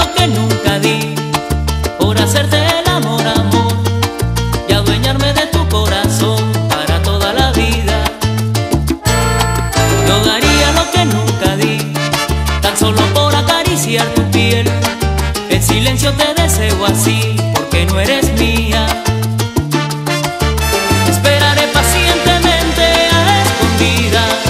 lo que nunca di por hacerte el amor, amor, y adueñarme de tu corazón para toda la vida. Yo daría lo que nunca di, tan solo por acariciar tu piel. En silencio te deseo así, porque no eres mía. Esperaré pacientemente a escondidas,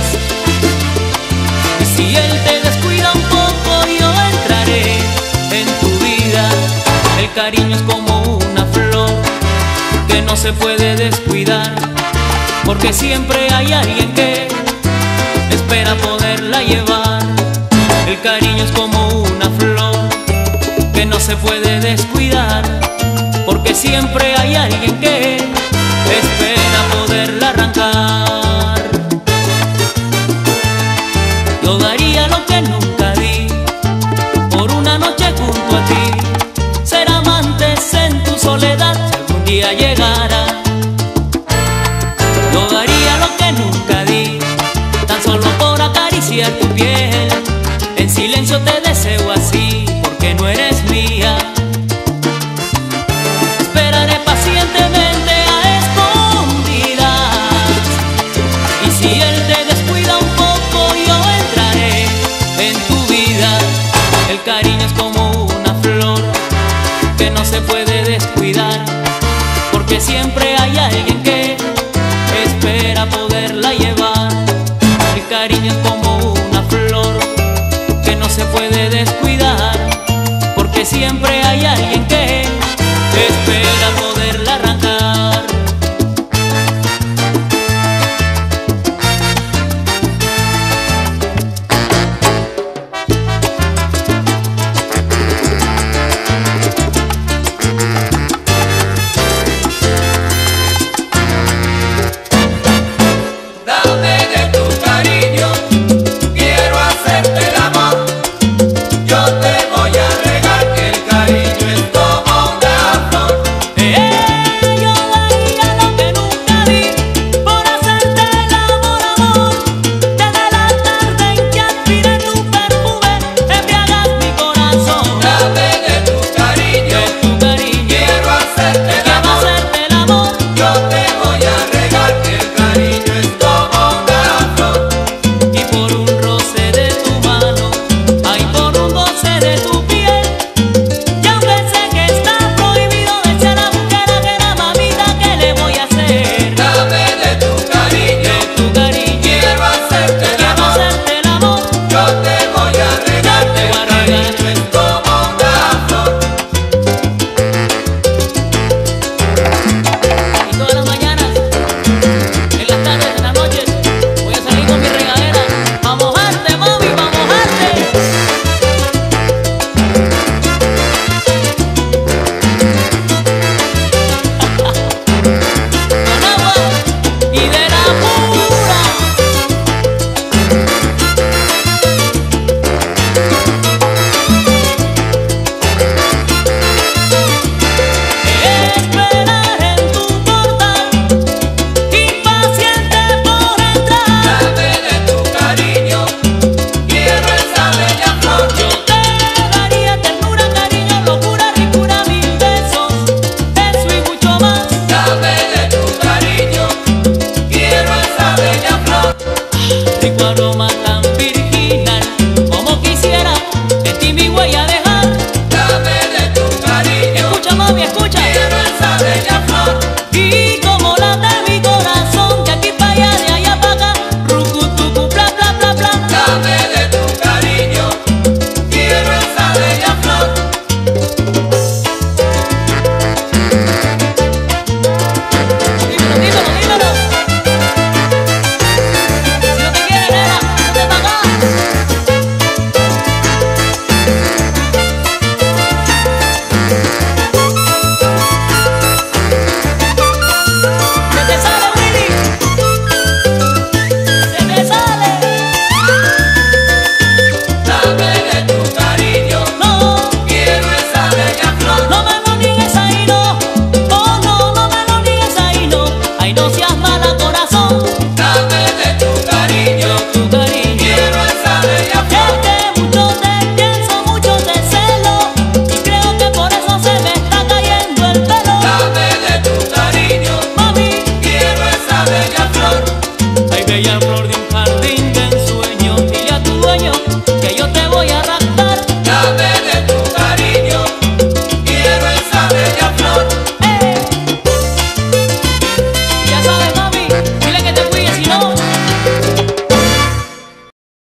y si él te descuida un poco, yo entraré en tu vida. El cariño es como una flor que no se puede descuidar, porque siempre hay alguien que espera poderla llevar. El cariño es como una flor que no se puede descuidar, porque siempre hay alguien que espera poderla arrancar. Yo daría lo que nunca di por una noche junto a ti, ser amantes en tu soledad si algún día llegara. Yo daría lo que nunca di, tan solo por acariciar tu piel. En silencio te deseo así, porque no eres mía. Esperaré pacientemente a escondidas, y si él te descuida un poco, yo entraré en tu vida. El cariño es como una flor que no se puede descuidar, porque siempre hay alguien que espera poderla llevar. El cariño es como una flor que no se puede descuidar,